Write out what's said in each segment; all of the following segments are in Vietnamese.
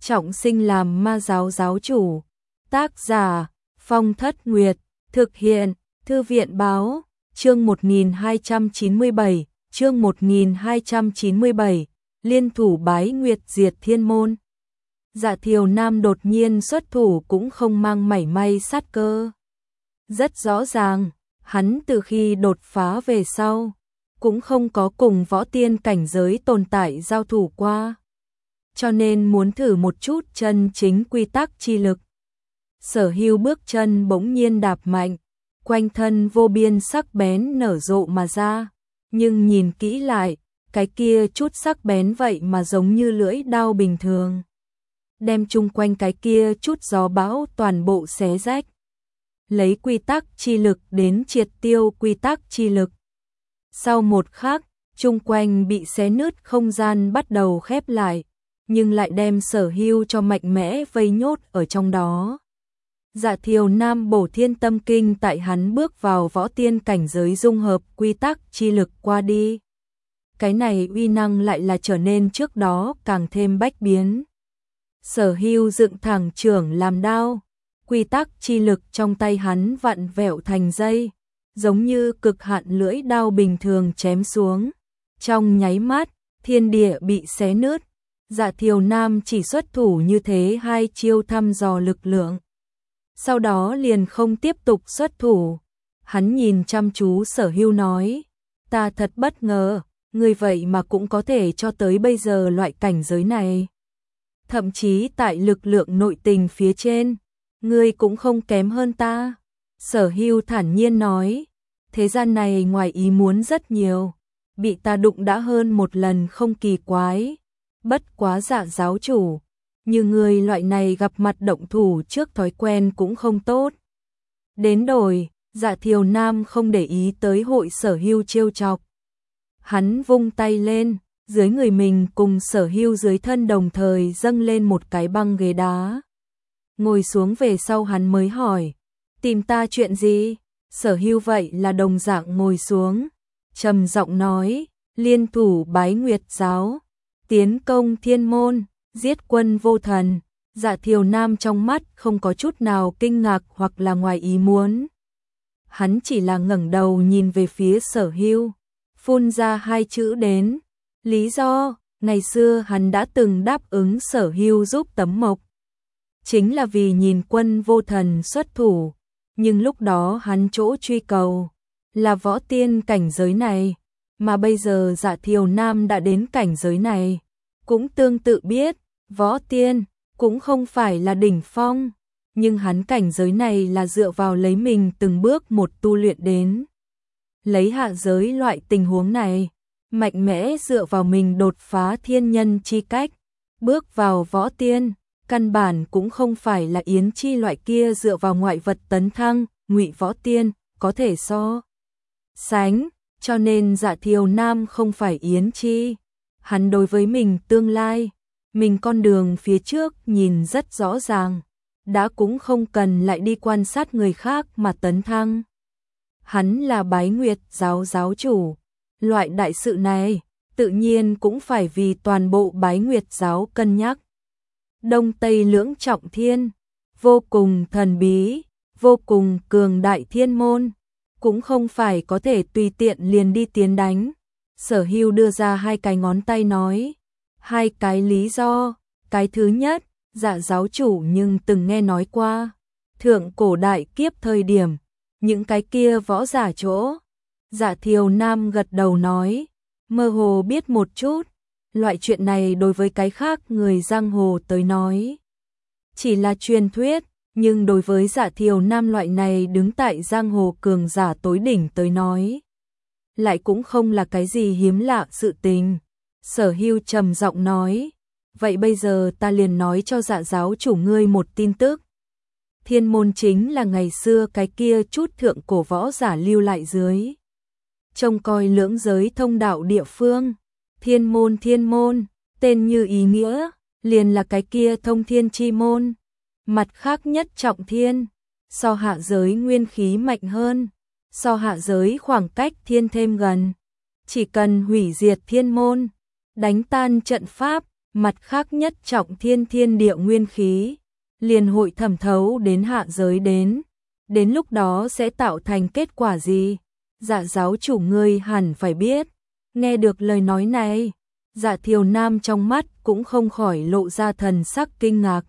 trọng sinh làm ma giáo giáo chủ. Tác giả Phong Thất Nguyệt, thực hiện Thư viện Báo, chương 1297, chương 1297, liên thủ bái nguyệt diệt thiên môn. Dạ Thiều Nam đột nhiên xuất thủ cũng không mang mảy may sát cơ. Rất rõ ràng, hắn từ khi đột phá về sau, cũng không có cùng võ tiên cảnh giới tồn tại giao thủ qua. Cho nên muốn thử một chút chân chính quy tắc chi lực. Sở Hưu bước chân bỗng nhiên đạp mạnh, quanh thân vô biên sắc bén nở rộ mà ra, nhưng nhìn kỹ lại, cái kia chút sắc bén vậy mà giống như lưỡi đao bình thường, đem chung quanh cái kia chút gió bão toàn bộ xé rách. Lấy quy tắc chi lực đến triệt tiêu quy tắc chi lực. Sau một khắc, chung quanh bị xé nứt không gian bắt đầu khép lại, nhưng lại đem Sở Hưu cho mạnh mẽ vây nhốt ở trong đó. Dạ Thiều Nam bổ thiên tâm kinh tại hắn bước vào võ tiên cảnh giới dung hợp quy tắc chi lực qua đi. Cái này uy năng lại là trở nên trước đó càng thêm bách biến. Sở Hưu dựng thẳng chưởng làm đao, quy tắc chi lực trong tay hắn vặn vẹo thành dây, giống như cực hạn lưỡi đao bình thường chém xuống. Trong nháy mắt, thiên địa bị xé nứt. Dạ Thiều Nam chỉ xuất thủ như thế hai chiêu thăm dò lực lượng. Sau đó liền không tiếp tục xuất thủ. Hắn nhìn chăm chú Sở Hưu nói, ta thật bất ngờ, ngươi vậy mà cũng có thể cho tới bây giờ loại cảnh giới này. Thậm chí tại lực lượng nội tình phía trên, ngươi cũng không kém hơn ta. Sở Hưu thản nhiên nói, thế gian này ngoài ý muốn rất nhiều, bị ta đụng đã hơn một lần không kỳ quái. Bất quá Dạ giáo chủ, như người loại này gặp mặt động thủ trước thói quen cũng không tốt. Đến đổi, Dạ Thiều Nam không để ý tới hội Sở Hưu trêu chọc. Hắn vung tay lên, dưới người mình cùng Sở Hưu dưới thân đồng thời dâng lên một cái băng ghế đá. Ngồi xuống về sau hắn mới hỏi, tìm ta chuyện gì? Sở Hưu vậy là đồng dạng ngồi xuống, trầm giọng nói, liên thủ bái nguyệt giáo, tiến công thiên môn, giết quân vô thần. Dạ Thiều Nam trong mắt không có chút nào kinh ngạc hoặc là ngoài ý muốn. Hắn chỉ là ngẩng đầu nhìn về phía Sở Hưu, phun ra hai chữ đến. Lý do, ngày xưa hắn đã từng đáp ứng Sở Hưu giúp tấm mộc, chính là vì nhìn quân vô thần xuất thủ, nhưng lúc đó hắn chỗ truy cầu là võ tiên cảnh giới này, mà bây giờ Dạ Thiều Nam đã đến cảnh giới này, cũng tương tự biết, võ tiên cũng không phải là đỉnh phong, nhưng hắn cảnh giới này là dựa vào lấy mình từng bước một tu luyện đến. Lấy hạ giới loại tình huống này, mạnh mẽ dựa vào mình đột phá thiên nhân chi cách, bước vào võ tiên, căn bản cũng không phải là Yến Chi loại kia dựa vào ngoại vật tấn thăng, ngụy võ tiên, có thể so sánh, cho nên Dạ Thiều Nam không phải Yến Chi. Hắn đối với mình tương lai, mình con đường phía trước nhìn rất rõ ràng, đã cũng không cần lại đi quan sát người khác mà tấn thăng. Hắn là bái nguyệt giáo giáo chủ, loại đại sự này, tự nhiên cũng phải vì toàn bộ bái nguyệt giáo cân nhắc. Đông Tây lưỡng trọng thiên, vô cùng thần bí, vô cùng cường đại thiên môn, cũng không phải có thể tùy tiện liền đi tiến đánh. Sở Hưu đưa ra hai cái ngón tay nói, hai cái lý do. Cái thứ nhất, Dạ giáo chủ nhưng từng nghe nói qua, thượng cổ đại kiếp thời điểm, những cái kia võ giả chỗ. Dạ Thiều Nam gật đầu nói, mơ hồ biết một chút, loại chuyện này đối với cái khác người giang hồ tới nói chỉ là truyền thuyết, nhưng đối với Dạ Thiều Nam loại này đứng tại giang hồ cường giả tối đỉnh tới nói, lại cũng không là cái gì hiếm lạ sự tình. Sở Hưu trầm giọng nói, vậy bây giờ ta liền nói cho Dạ giáo chủ ngươi một tin tức. Thiên môn chính là ngày xưa cái kia chút thượng cổ võ giả lưu lại dưới trông coi lưỡng giới thông đạo địa phương. Thiên môn, tên như ý nghĩa, liền là cái kia thông thiên chi môn. Mặt khác nhất trọng thiên, so hạ giới nguyên khí mạnh hơn, so hạ giới khoảng cách thiên thêm gần. Chỉ cần hủy diệt thiên môn, đánh tan trận pháp, mặt khác nhất trọng thiên địa nguyên khí, liền hội thẩm thấu đến hạ giới đến lúc đó sẽ tạo thành kết quả gì? Dạ giáo chủ ngươi hẳn phải biết. Nghe được lời nói này, Dạ Thiều Nam trong mắt cũng không khỏi lộ ra thần sắc kinh ngạc.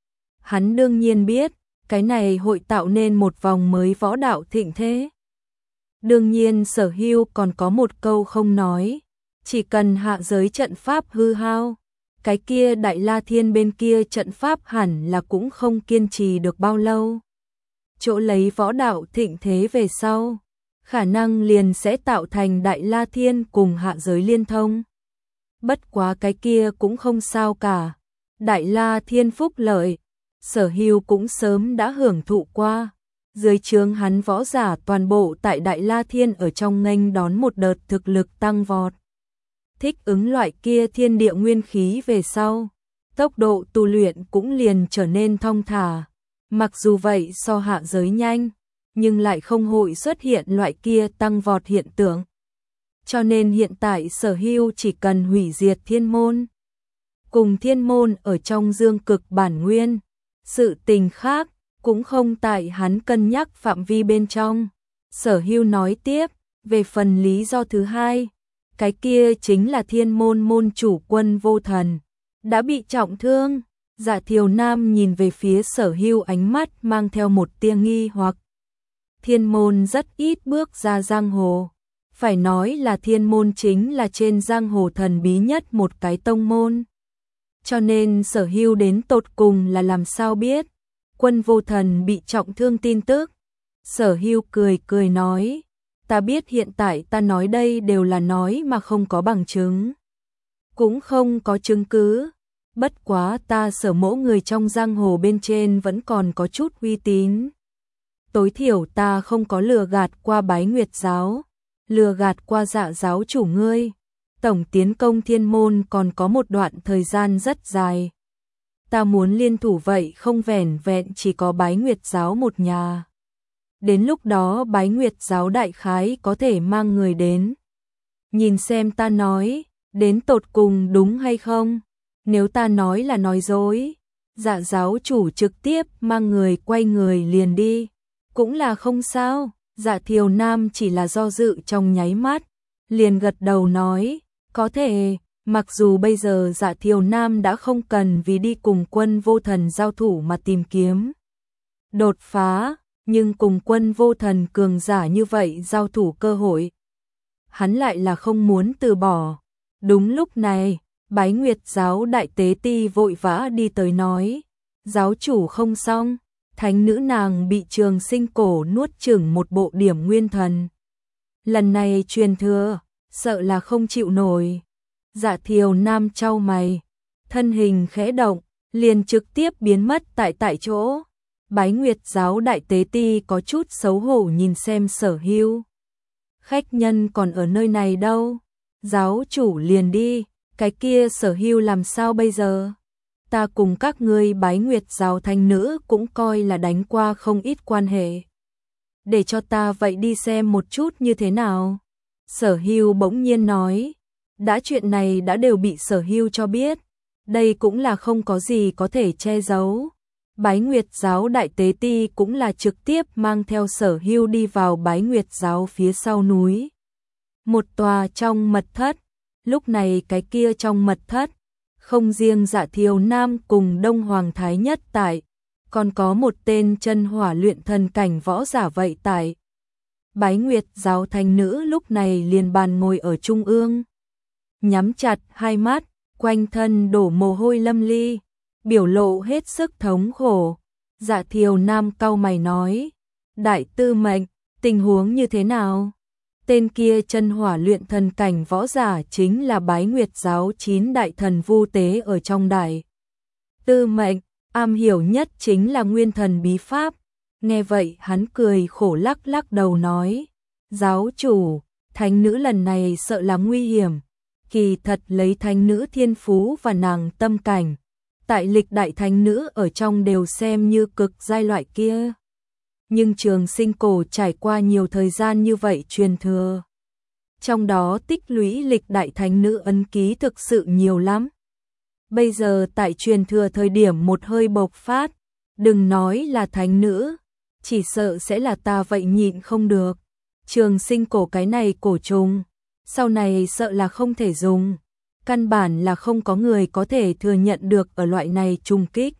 Hắn đương nhiên biết, cái này hội tạo nên một vòng mới võ đạo thịnh thế. Đương nhiên Sở Hưu còn có một câu không nói, chỉ cần hạ giới trận pháp hư hao, cái kia Đại La Thiên bên kia trận pháp hẳn là cũng không kiên trì được bao lâu. Chỗ lấy võ đạo thịnh thế về sau, khả năng liền sẽ tạo thành Đại La Thiên cùng hạ giới liên thông. Bất quá cái kia cũng không sao cả. Đại La Thiên phúc lợi, Sở Hưu cũng sớm đã hưởng thụ qua. Dưới trướng hắn võ giả toàn bộ tại Đại La Thiên ở trong nghênh đón một đợt thực lực tăng vọt. Thích ứng loại kia thiên địa nguyên khí về sau, tốc độ tu luyện cũng liền trở nên thong thả. Mặc dù vậy so hạ giới nhanh, nhưng lại không hội xuất hiện loại kia tăng vọt hiện tượng. Cho nên hiện tại Sở Hưu chỉ cần hủy diệt thiên môn, cùng thiên môn ở trong dương cực bản nguyên, sự tình khác cũng không tại hắn cân nhắc phạm vi bên trong. Sở Hưu nói tiếp, về phần lý do thứ hai, cái kia chính là thiên môn môn chủ Quân Vô Thần đã bị trọng thương. Dạ Thiều Nam nhìn về phía Sở Hưu, ánh mắt mang theo một tia nghi hoặc. Thiên môn rất ít bước ra giang hồ, phải nói là thiên môn chính là trên giang hồ thần bí nhất một cái tông môn. Cho nên Sở Hưu đến tột cùng là làm sao biết Quân Vô Thần bị trọng thương tin tức. Sở Hưu cười nói, ta biết hiện tại ta nói đây đều là nói mà không có bằng chứng, cũng không có chứng cứ. Bất quá ta Sở mỗ người trong giang hồ bên trên vẫn còn có chút uy tín. Tối thiểu ta không có lừa gạt qua Bái Nguyệt giáo, lừa gạt qua Dạ giáo chủ ngươi. Tổng tiến công thiên môn còn có một đoạn thời gian rất dài. Ta muốn liên thủ vậy không vẻn vẹn chỉ có Bái Nguyệt giáo một nhà. Đến lúc đó Bái Nguyệt giáo đại khái có thể mang người đến. Nhìn xem ta nói, đến tột cùng đúng hay không? Nếu ta nói là nói dối, Dạ giáo chủ trực tiếp mang người quay người liền đi, cũng là không sao. Dạ Thiều Nam chỉ là do dự trong nháy mắt, liền gật đầu nói, có thể. Mặc dù bây giờ Dạ Thiều Nam đã không cần vì đi cùng Quân Vô Thần giao thủ mà tìm kiếm đột phá, nhưng cùng Quân Vô Thần cường giả như vậy giao thủ cơ hội, hắn lại là không muốn từ bỏ. Đúng lúc này, Bái Nguyệt giáo đại tế ti vội vã đi tới nói, giáo chủ không xong, thánh nữ nàng bị Trường Sinh cổ nuốt chửng một bộ điểm nguyên thần. Lần này truyền thừa, sợ là không chịu nổi. Dạ Thiều Nam chau mày, thân hình khẽ động, liền trực tiếp biến mất tại chỗ. Bái Nguyệt giáo đại tế ti có chút xấu hổ nhìn xem Sở Hưu. Khách nhân còn ở nơi này đâu? Giáo chủ liền đi, cái kia Sở Hưu làm sao bây giờ? Ta cùng các ngươi Bái Nguyệt giáo thanh nữ cũng coi là đánh qua không ít quan hệ. Để cho ta vậy đi xem một chút như thế nào? Sở Hưu bỗng nhiên nói. Đã chuyện này đã đều bị Sở Hưu cho biết, đây cũng là không có gì có thể che giấu. Bái Nguyệt giáo đại tế ti cũng là trực tiếp mang theo Sở Hưu đi vào Bái Nguyệt giáo phía sau núi. Một tòa trong mật thất, lúc này cái kia trong mật thất, không riêng Dạ Thiều Nam cùng Đông Hoàng Thái Nhất tại, còn có một tên chân hỏa luyện thần cảnh võ giả vậy tại. Bái Nguyệt giáo thanh nữ lúc này liền bàn ngồi ở trung ương, nhắm chặt hai mắt, quanh thân đổ mồ hôi lâm ly, biểu lộ hết sức thống khổ. Dạ Thiều Nam cau mày nói, đại tư mệnh, tình huống như thế nào? Tên kia chân hỏa luyện thần cảnh võ giả chính là Bái Nguyệt giáo 9 đại thần vu tế ở trong đại. Tư mệnh, am hiểu nhất chính là nguyên thần bí pháp. Nghe vậy hắn cười khổ lắc đầu nói, giáo chủ, thánh nữ lần này sợ là nguy hiểm. Kỳ thật lấy thánh nữ thiên phú và nàng tâm cảnh, tại lịch đại thánh nữ ở trong đều xem như cực giai loại kia. Nhưng Trường Sinh cổ trải qua nhiều thời gian như vậy truyền thừa, trong đó tích lũy lịch đại thánh nữ ấn ký thực sự nhiều lắm. bây giờ tại truyền thừa thời điểm một hơi bộc phát, đừng nói là thánh nữ, chỉ sợ sẽ là ta vậy nhịn không được. Trường sinh cổ cái này cổ trùng, sau này sợ là không thể dùng, căn bản là không có người có thể thừa nhận được ở loại này trùng kích.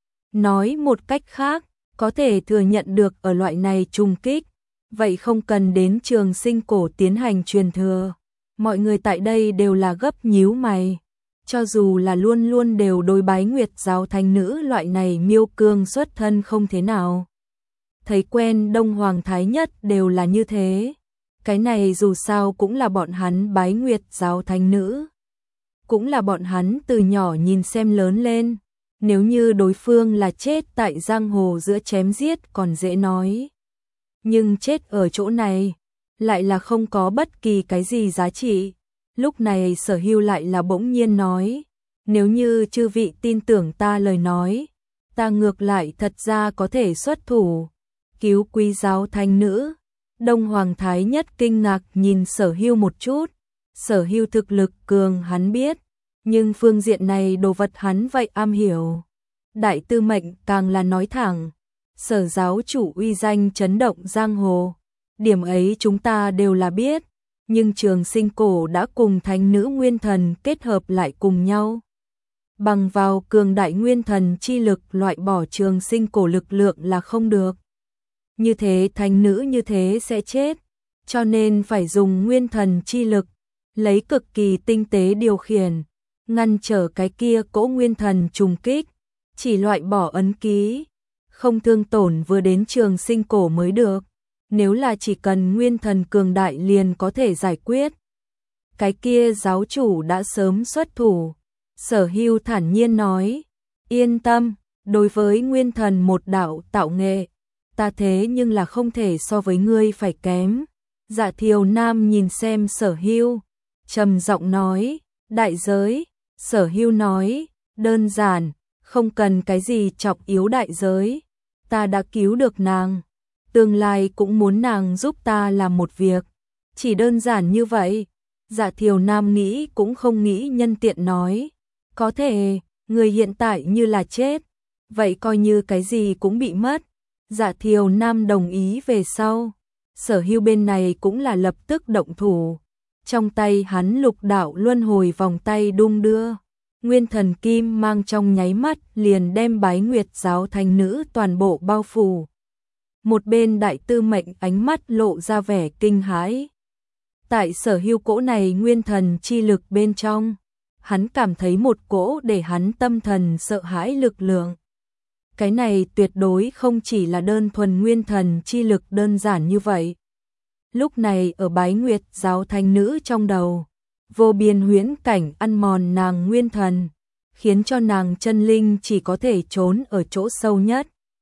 Nói một cách khác, có thể thừa nhận được ở loại này trùng kích, vậy không cần đến trường sinh cổ tiến hành truyền thừa. Mọi người tại đây đều là gấp nhíu mày, cho dù là luôn luôn đều đối bái Nguyệt giáo thánh nữ loại này miêu cương xuất thân không thế nào. Thấy quen Đông Hoàng Thái Nhất đều là như thế. Cái này dù sao cũng là bọn hắn bái Nguyệt giáo thánh nữ. Cũng là bọn hắn từ nhỏ nhìn xem lớn lên. Nếu như đối phương là chết tại giang hồ giữa chém giết còn dễ nói. Nhưng chết ở chỗ này, lại là không có bất kỳ cái gì giá trị. Lúc này Sở Hưu lại là bỗng nhiên nói, nếu như chư vị tin tưởng ta lời nói, ta ngược lại thật ra có thể xuất thủ, cứu quý giáo thánh nữ. Đông Hoàng Thái Nhất kinh ngạc nhìn Sở Hưu một chút, Sở Hưu thực lực cường hắn biết, nhưng phương diện này đồ vật hắn vậy am hiểu. Đại tư mệnh càng là nói thẳng, Sở giáo chủ uy danh chấn động giang hồ, điểm ấy chúng ta đều là biết, nhưng trường sinh cổ đã cùng thánh nữ nguyên thần kết hợp lại cùng nhau. Bằng vào cường đại nguyên thần chi lực loại bỏ trường sinh cổ lực lượng là không được. Như thế thánh nữ như thế sẽ chết, cho nên phải dùng nguyên thần chi lực, lấy cực kỳ tinh tế điều khiển, ngăn trở cái kia cỗ nguyên thần trùng kích, chỉ loại bỏ ấn ký, không thương tổn vừa đến trường sinh cổ mới được. Nếu là chỉ cần nguyên thần cường đại liền có thể giải quyết, cái kia giáo chủ đã sớm xuất thủ. Sở Hưu thản nhiên nói, yên tâm, đối với nguyên thần một đạo tạo nghệ, ta thế nhưng là không thể so với ngươi phải kém. Dạ Thiều Nam nhìn xem Sở Hưu, trầm giọng nói, đại giới. Sở Hưu nói, đơn giản, không cần cái gì chọc yếu đại giới, ta đã cứu được nàng, tương lai cũng muốn nàng giúp ta làm một việc, chỉ đơn giản như vậy. Dạ Thiều Nam nghĩ cũng không nghĩ nhân tiện nói, có thể, người hiện tại như là chết, vậy coi như cái gì cũng bị mất. Dạ Thiều Nam đồng ý về sau, Sở Hưu bên này cũng là lập tức động thủ, trong tay hắn lục đạo luân hồi vòng tay đung đưa, nguyên thần kim mang trong nháy mắt liền đem bái Nguyệt giáo thánh nữ toàn bộ bao phủ. Một bên đại tư mệnh ánh mắt lộ ra vẻ kinh hãi. Tại Sở Hưu cỗ này nguyên thần chi lực bên trong, hắn cảm thấy một cỗ để hắn tâm thần sợ hãi lực lượng. Cái này tuyệt đối không chỉ là đơn thuần nguyên thần chi lực đơn giản như vậy. Lúc này ở bái Nguyệt giáo thánh nữ trong đầu, vô biên huyễn cảnh ăn mòn nàng nguyên thần, khiến cho nàng chân linh chỉ có thể trốn ở chỗ sâu nhất.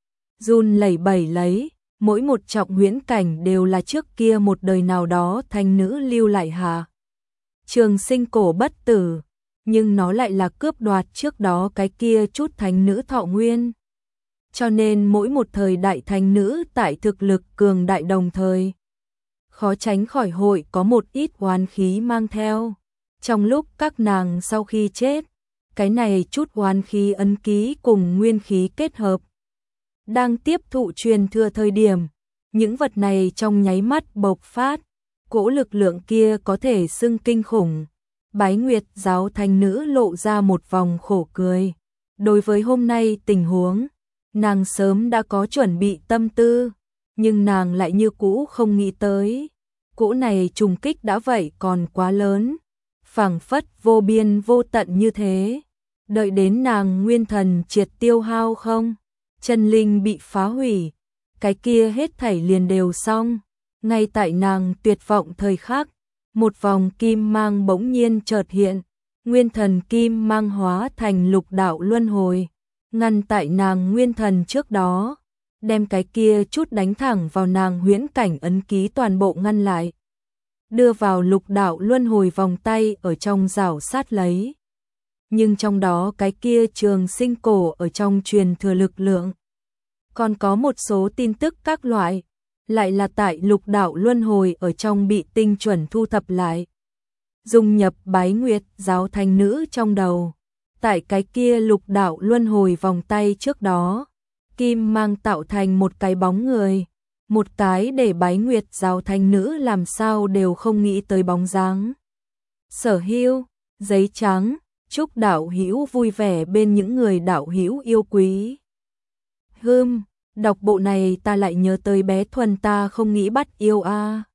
Run lẩy bẩy lấy, mỗi một trọng huyễn cảnh đều là trước kia một đời nào đó thánh nữ lưu lại hạ. Trường sinh cổ bất tử, nhưng nó lại là cướp đoạt trước đó cái kia chút thánh nữ thọ nguyên. Cho nên mỗi một thời đại thánh nữ tại thực lực cường đại đồng thời, khó tránh khỏi hội có một ít oán khí mang theo. Trong lúc các nàng sau khi chết, cái này chút oán khí ấn ký cùng nguyên khí kết hợp. Đang tiếp thụ truyền thừa thời điểm, những vật này trong nháy mắt bộc phát, cỗ lực lượng kia có thể xưng kinh khủng. Bái Nguyệt giáo thánh nữ lộ ra một vòng khổ cười. Đối với hôm nay tình huống, nàng sớm đã có chuẩn bị tâm tư, nhưng nàng lại như cũ không nghĩ tới. Cỗ này trùng kích đã vậy còn quá lớn, phảng phất vô biên vô tận như thế. Đợi đến nàng nguyên thần triệt tiêu hao không, chân linh bị phá hủy, cái kia hết thảy liền đều xong. Ngay tại nàng tuyệt vọng thời khắc, một vòng kim mang bỗng nhiên chợt hiện, nguyên thần kim mang hóa thành lục đạo luân hồi, ngăn tại nàng nguyên thần trước đó, đem cái kia chút đánh thẳng vào nàng huyễn cảnh ấn ký toàn bộ ngăn lại. Đưa vào lục đạo luân hồi vòng tay ở trong rảo sát lấy. Nhưng trong đó cái kia trường sinh cổ ở trong truyền thừa lực lượng. Còn có một số tin tức các loại, lại là tại lục đạo luân hồi ở trong bị tinh chuẩn thu thập lại. Dung nhập bái Nguyệt giáo thánh nữ trong đầu. Tại cái kia lục đạo luân hồi vòng tay trước đó, kim mang tạo thành một cái bóng người, một cái để Bái Nguyệt giáo thánh nữ làm sao đều không nghĩ tới bóng dáng. Sở Hưu, giấy trắng, chúc đạo hữu vui vẻ bên những người đạo hữu yêu quý. Đọc bộ này ta lại nhớ tới bé Thuần ta không nghĩ bắt yêu a.